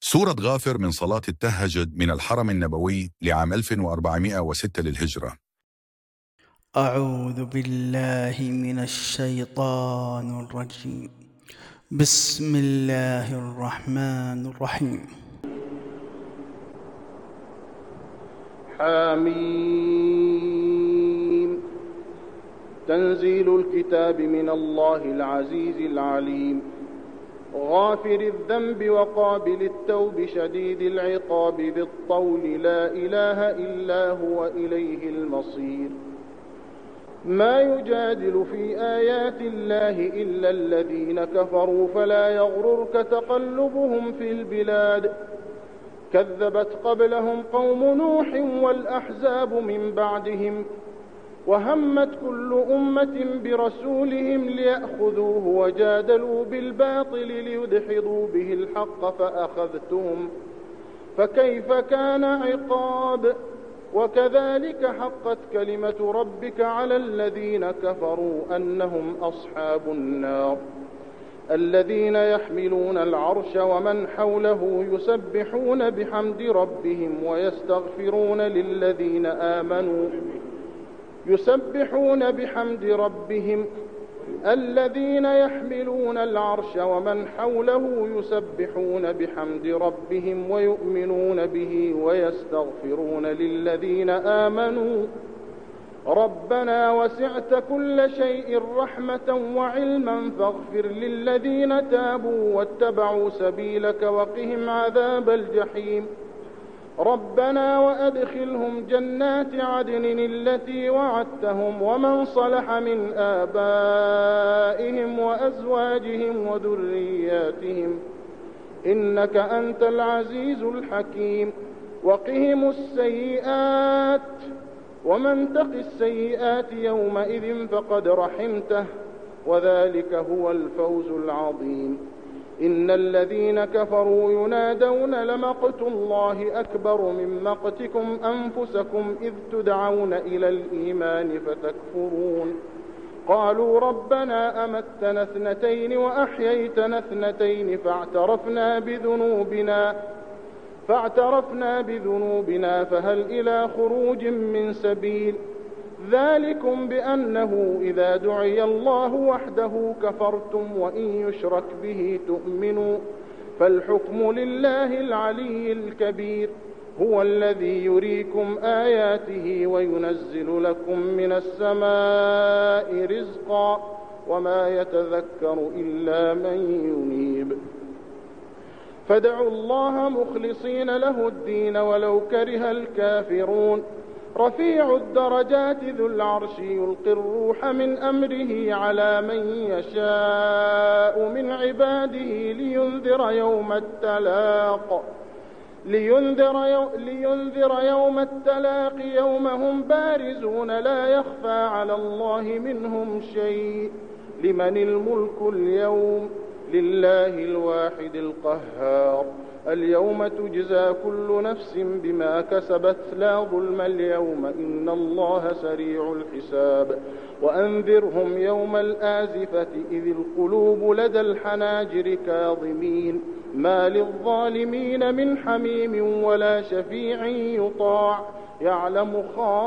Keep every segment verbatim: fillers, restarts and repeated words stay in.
سورة غافر من صلاة التهجد من الحرم النبوي لعام ألف وأربعمائة وستة للهجرة. أعوذ بالله من الشيطان الرجيم. بسم الله الرحمن الرحيم. حميم. تنزيل الكتاب من الله العزيز العليم. غافر الذنب وقابل التوب شديد العقاب ذي الطول لا إله إلا هو إليه المصير. ما يجادل في آيات الله إلا الذين كفروا فلا يغررك تقلبهم في البلاد. كذبت قبلهم قوم نوح والأحزاب من بعدهم وهمت كل أمة برسولهم ليأخذوه وجادلوا بالباطل ليدحضوا به الحق فأخذتهم فكيف كان عقاب. وكذلك حقت كلمة ربك على الذين كفروا أنهم أصحاب النار. الذين يحملون العرش ومن حوله يسبحون بحمد ربهم ويستغفرون للذين آمنوا يسبحون بحمد ربهم الذين يحملون العرش ومن حوله يسبحون بحمد ربهم ويؤمنون به ويستغفرون للذين آمنوا ربنا وسعت كل شيء رحمة وعلما فاغفر للذين تابوا واتبعوا سبيلك وقهم عذاب الجحيم. ربنا وأدخلهم جنات عدن التي وعدتهم ومن صلح من آبائهم وأزواجهم وذرياتهم إنك أنت العزيز الحكيم. وقهم السيئات ومن تق السيئات يومئذ فقد رحمته وذلك هو الفوز العظيم. إن الذين كفروا ينادون لمقت الله أكبر من مقتكم أنفسكم إذ تدعون إلى الإيمان فتكفرون. قالوا ربنا أمتنا اثنتين وأحييتنا اثنتين فاعترفنا بذنوبنا فاعترفنا بذنوبنا فهل إلى خروج من سبيل. ذلكم بأنه إذا دعي الله وحده كفرتم وإن يشرك به تؤمنوا فالحكم لله العلي الكبير. هو الذي يريكم آياته وينزل لكم من السماء رزقا وما يتذكر إلا من ينيب. فادعوا الله مخلصين له الدين ولو كره الكافرون. رفيع الدرجات ذو العرش يلقي الروح من أمره على من يشاء من عباده لينذر يوم التلاق لينذر, يو لينذر يوم التلاق يوم هم بارزون لا يخفى على الله منهم شيء. لمن الملك اليوم لله الواحد القهار. اليوم تجزى كل نفس بما كسبت لا ظلم اليوم إن الله سريع الحساب. وأنذرهم يوم الآزفة إذ القلوب لدى الحناجر كاظمين ما للظالمين من حميم ولا شفيع يطاع يعلم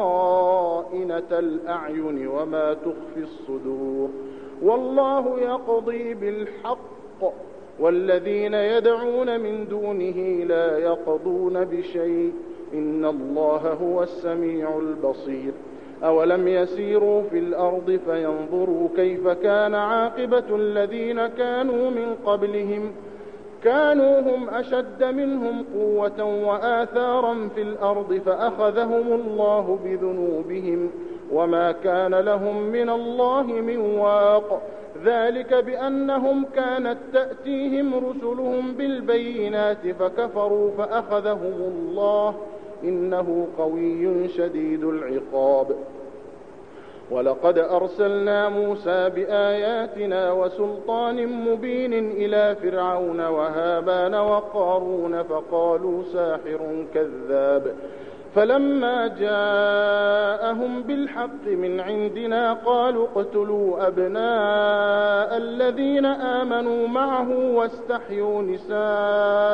خائنة الأعين وما تخفي الصدور. والله يقضي بالحق والذين يدعون من دونه لا يقضون بشيء إن الله هو السميع البصير. أولم يسيروا في الأرض فينظروا كيف كان عاقبة الذين كانوا من قبلهم كانوا هم أشد منهم قوة وآثارا في الأرض فأخذهم الله بذنوبهم وما كان لهم من الله من واق. ذلك بأنهم كانت تأتيهم رسلهم بالبينات فكفروا فأخذهم الله إنه قوي شديد العقاب. ولقد أرسلنا موسى بآياتنا وسلطان مبين إلى فرعون وهامان وقارون فقالوا ساحر كذاب. فلما جاءهم بالحق من عندنا قالوا اقتلوا أبناء الذين آمنوا معه واستحيوا نساءهم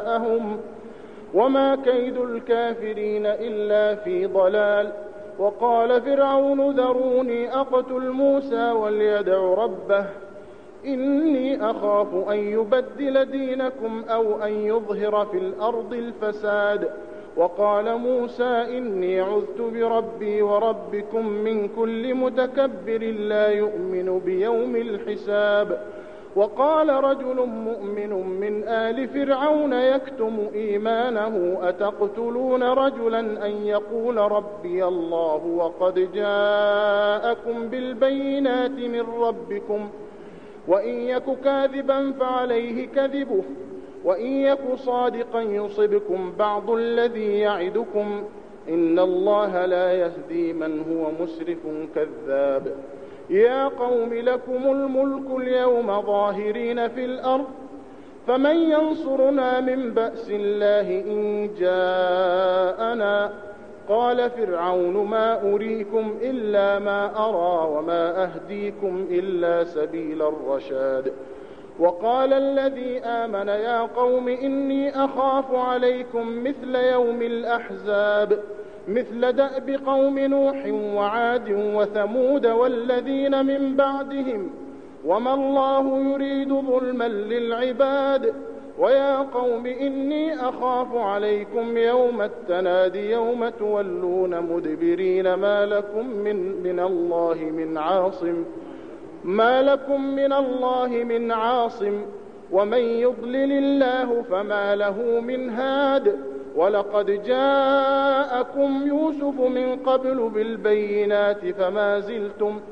جاءهم وما كيد الكافرين إلا في ضلال. وقال فرعون ذروني أقتل موسى وليدع ربه إني أخاف أن يبدل دينكم أو أن يظهر في الأرض الفساد. وقال موسى إني عذت بربي وربكم من كل متكبر لا يؤمن بيوم الحساب. وقال رجل مؤمن من آل فرعون يكتم إيمانه أتقتلون رجلا أن يقول ربي الله وقد جاءكم بالبينات من ربكم وإن يك كاذبا فعليه كذبه وإن يك صادقا يصبكم بعض الذي يعدكم إن الله لا يهدي من هو مسرف كذاب. يا قوم لكم الملك اليوم ظاهرين في الأرض فمن ينصرنا من بأس الله إن جاءنا. قال فرعون ما أريكم إلا ما أرى وما أهديكم إلا سبيل الرشاد. وقال الذي آمن يا قوم إني أخاف عليكم مثل يوم الأحزاب مثل دأب قوم نوح وعاد وثمود والذين من بعدهم وما الله يريد ظلما للعباد. ويا قوم إني أخاف عليكم يوم التناد يوم تولون مدبرين ما لكم من, من الله من عاصم ما لكم من الله من عاصم ومن يضلل الله فما له من هاد. ولقد جاءكم يوسف من قبل بالبينات فما زلتم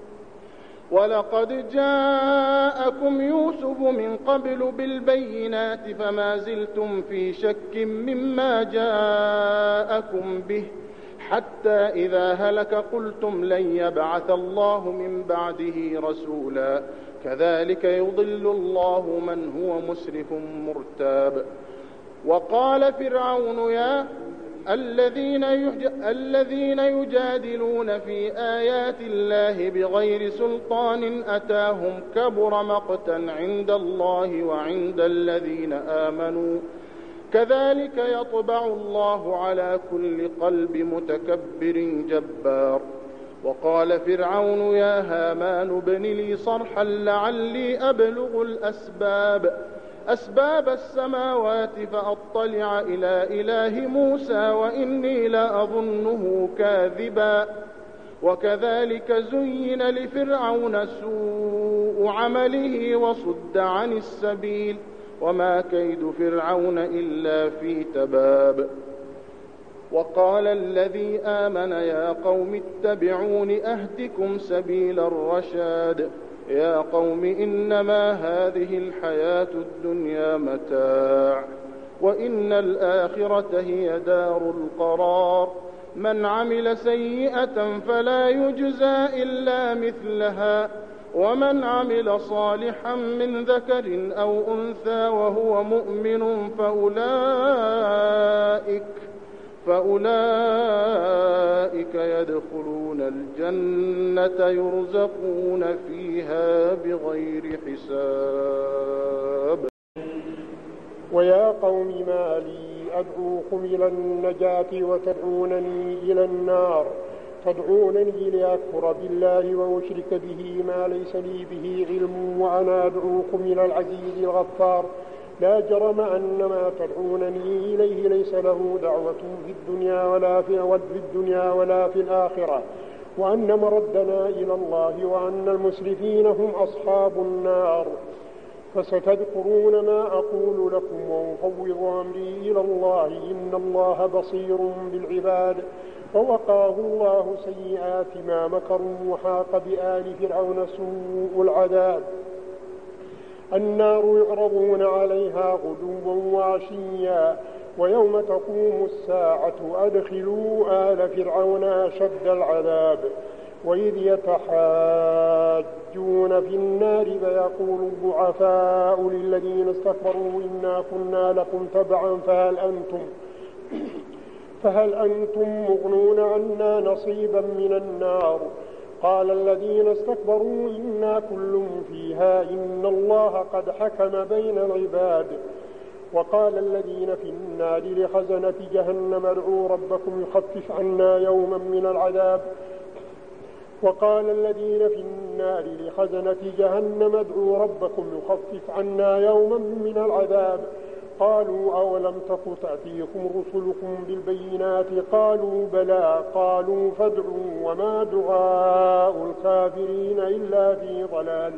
ولقد جاءكم يوسف من قبل بالبينات فما زلتم في شك مما جاءكم به حتى إذا هلك قلتم لن يبعث الله من بعده رسولا كذلك يضل الله من هو مسرف مرتاب. وقال فرعون يا الذين, الذين يجادلون في آيات الله بغير سلطان أتاهم كبر مقتا عند الله وعند الذين آمنوا كذلك يطبع الله على كل قلب متكبر جبار. وقال فرعون يا هامان ابن لي صرحا لعلي أبلغ الأسباب أسباب السماوات فأطلع إلى إله موسى وإني لأظنه كاذبا. وكذلك زين لفرعون سوء عمله وصد عن السبيل وما كيد فرعون إلا في تباب. وقال الذي آمن يا قوم اتبعون أهدكم سبيل الرشاد. يا قوم إنما هذه الحياة الدنيا متاع وإن الآخرة هي دار القرار. من عمل سيئة فلا يجزى إلا مثلها ومن عمل صالحا من ذكر أو أنثى وهو مؤمن فأولئك فأولئك يدخلون الجنة يرزقون فيها بغير حساب. ويا قوم ما لي أدعوكم إلى النجاة وتدعونني إلى النار تدعونني لأكفر بالله وأشرك به ما ليس لي به علم وأنا أدعوكم إلى العزيز الغفار. لا جرم أن ما تدعونني إليه ليس له دعوة في الدنيا ولا في الدنيا ولا في الآخرة وأن مردنا إلى الله وأن المسرفين هم أصحاب النار. فستذكرون ما أقول لكم وأفوض أمري إلى الله إن الله بصير بالعباد. فوقاه الله سيئات ما مكروا وحاق بآل فرعون سوء العذاب. النار يعرضون عليها غدوا وعشيا ويوم تقوم الساعة أدخلوا آل فرعون أشد العذاب. وإذ يتحاجون في النار فيقول الضعفاء للذين استكبروا إنا كنا لكم تبعا فهل أنتم فهل أنتم مغنون عنا نصيبا من النار. قال الذين استكبروا إنا كل فيها إن الله قد حكم بين العباد. وقال الذين في النار لخزنة جهنم ادعوا ربكم يخفف عنا يوما من العذاب وقال الذين في النار لخزنة جهنم ادعوا ربكم يخفف عنا يوما من العذاب قالوا أولم تك تأتيكم رسلكم بالبينات قالوا بلى قالوا فادعوا وما دعاء الكافرين إلا في ضلال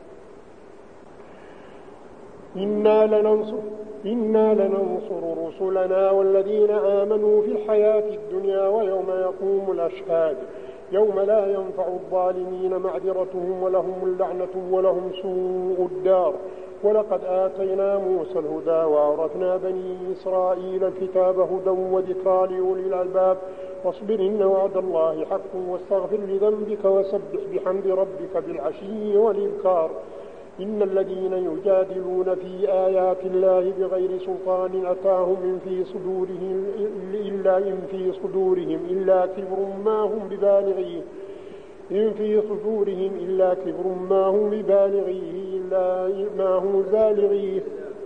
إنا لننصر, إنا لننصر رسلنا والذين آمنوا في الحياة الدنيا ويوم يقوم الأشهاد يوم لا ينفع الظالمين معذرتهم ولهم اللعنة ولهم سوء الدار ولقد آتينا موسى الهدى وأورثنا بني إسرائيل الكتاب هدى وذكرى لأولي الألباب واصبر إن وعد الله حق واستغفر لذنبك وسبح بحمد ربك بالعشي والإبكار إن الذين يجادلون في آيات الله بغير سلطان أتاهم إن في صدورهم إلا إن في صدورهم إلا كبر ما هم ببالغيه إن في صدورهم إلا كبر ما هم ببالغيه إلا ما هم بالغيه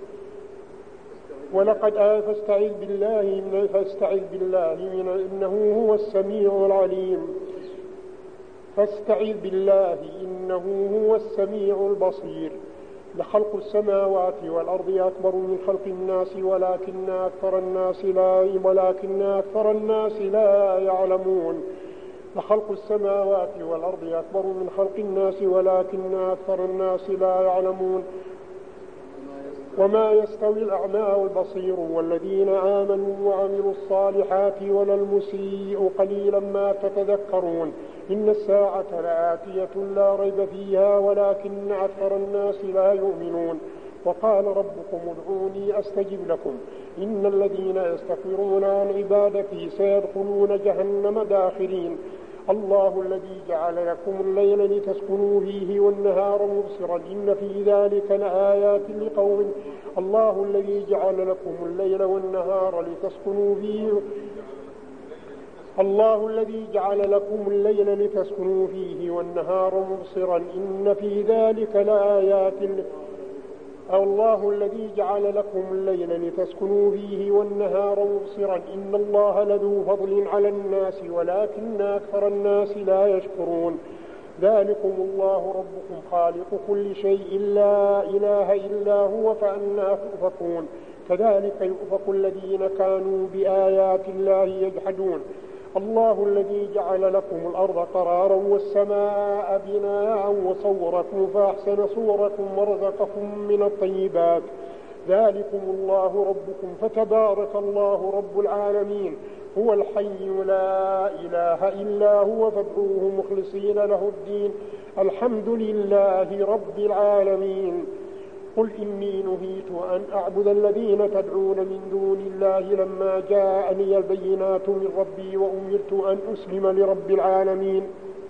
ولقد آه فاستعذ بالله من فاستعذ بالله من إنه هو السميع العليم فاستعذ بالله إنه هو السميع البصير لخلق السماوات والأرض أكبر من خلق الناس ولكن أكثر الناس لا ولكن أكثر الناس لا يعلمون لخلق السماوات والأرض أكبر من خلق الناس ولكن أكثر الناس لا يعلمون وما يستوي الأعمى والبصير والذين آمنوا وعملوا الصالحات ولا المسيء قليلا ما تتذكرون إن الساعة لآتية لا ريب فيها ولكن أكثر الناس لا يؤمنون وقال ربكم ادعوني أستجب لكم إن الذين يستكبرون عن عبادتي سيدخلون جهنم داخرين الله الذي جعل لكم الليل لتسكنوا فيه والنهار مبصرا إن في ذلك لآيات لقوم الله الذي جعل لكم الليل والنهار لتسكنوا فيه الله الذي جعل لكم الليل لتسكنوا فيه والنهار مبصرا إن في ذلك لآيات الله الذي جعل لكم الليل لتسكنوا فيه والنهار مبصرا إن الله لذو فضل على الناس ولكن أكثر الناس لا يشكرون ذلكم الله ربكم خالق كل شيء لا إله إلا هو فأنى تؤفكون كذلك يؤفك الذين كانوا بآيات الله يجحدون الله الذي جعل لكم الأرض قرارا والسماء بناء وصوركم فأحسن صوركم ورزقكم من الطيبات ذلكم الله ربكم فتبارك الله رب العالمين هو الحي لا إله إلا هو فادعوه مخلصين له الدين الحمد لله رب العالمين قل إني نهيت أن أعبد الذين تدعون من دون الله لما جاءني البينات من ربي وأمرت أن أسلم لرب العالمين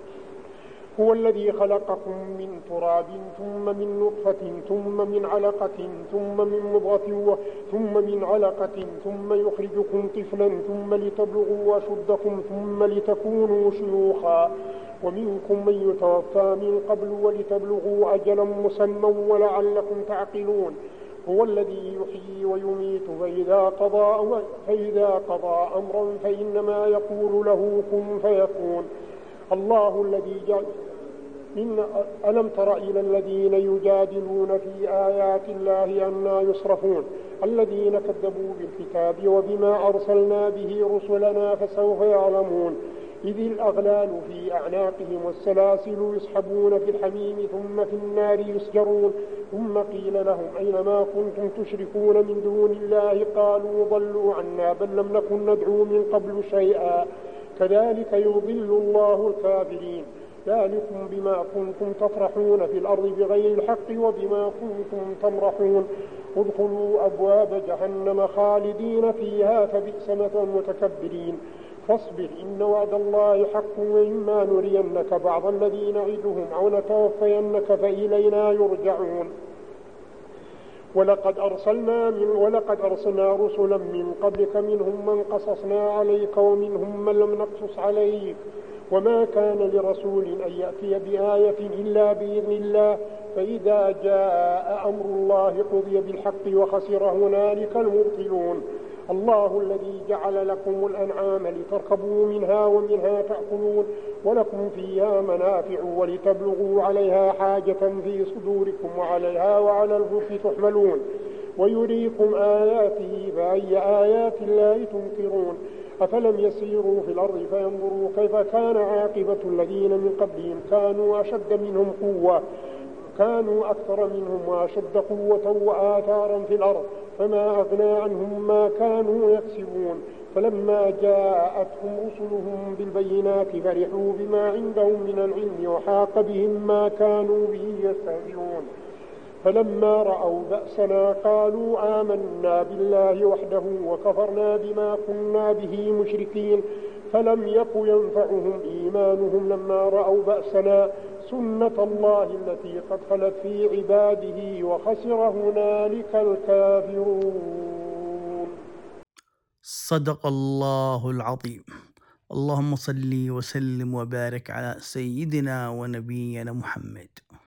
هو الذي خلقكم من تراب ثم من نطفة ثم من علقة ثم من مضغة ثم من علقة ثم يخرجكم طفلا ثم لتبلغوا أشدكم ثم لتكونوا شيوخا ومنكم من يتوفى من قبل ولتبلغوا أجلا مسمى ولعلكم تعقلون هو الذي يحيي ويميت فإذا قضى, فإذا قضى أمرا فإنما يقول له كن فيكون الله الذي جعل إن ألم تر إلى الذين يجادلون في آيات الله أنى يصرفون الذين كذبوا بالكتاب وبما أرسلنا به رسلنا فسوف يعلمون إذ الأغلال في أعناقهم والسلاسل يسحبون في الحميم ثم في النار يسجرون ثم قيل لهم أين ما كنتم تشركون من دون الله قالوا ضلوا عنا بل لم نكن ندعو من قبل شيئا كذلك يضل الله الكافرين ذلكم بما كنتم تفرحون في الأرض بغير الحق وبما كنتم تمرحون ادخلوا أبواب جهنم خالدين فيها فبئس مثوى المتكبرين فاصبر إن وعد الله حق وإما نرينك بعض الذين نعدهم أو نتوفينك فإلينا يرجعون ولقد أرسلنا من ولقد أرسلنا رسلا من قبلك منهم من قصصنا عليك ومنهم من لم نقصص عليك وما كان لرسول أن يأتي بآية إلا بإذن الله فإذا جاء أمر الله قضي بالحق وخسر هنالك المبطلون. الله الذي جعل لكم الأنعام لتركبوا منها ومنها تأكلون ولكم فيها منافع ولتبلغوا عليها حاجة في صدوركم وعليها وعلى الفلك تحملون ويريكم آياته فأي آيات الله تنكرون. أفلم يسيروا في الأرض فينظروا كيف كان عاقبة الذين من قبلهم كانوا أشد منهم قوة كانوا أكثر منهم وأشد قوة وآثارا في الأرض فما أغنى عنهم ما كانوا يكسبون. فلما جاءتهم رسلهم بالبينات فرحوا بما عندهم من العلم وحاق بهم ما كانوا به يستهزئون. فلما رأوا بأسنا قالوا آمنا بالله وحده وكفرنا بما كنا به مشركين. فلم يك ينفعهم إيمانهم لما رأوا بأسنا سنة الله التي قد خلت في عباده وخسر هنالك الكافرون. صدق الله العظيم. اللهم صل وسلم وبارك على سيدنا ونبينا محمد.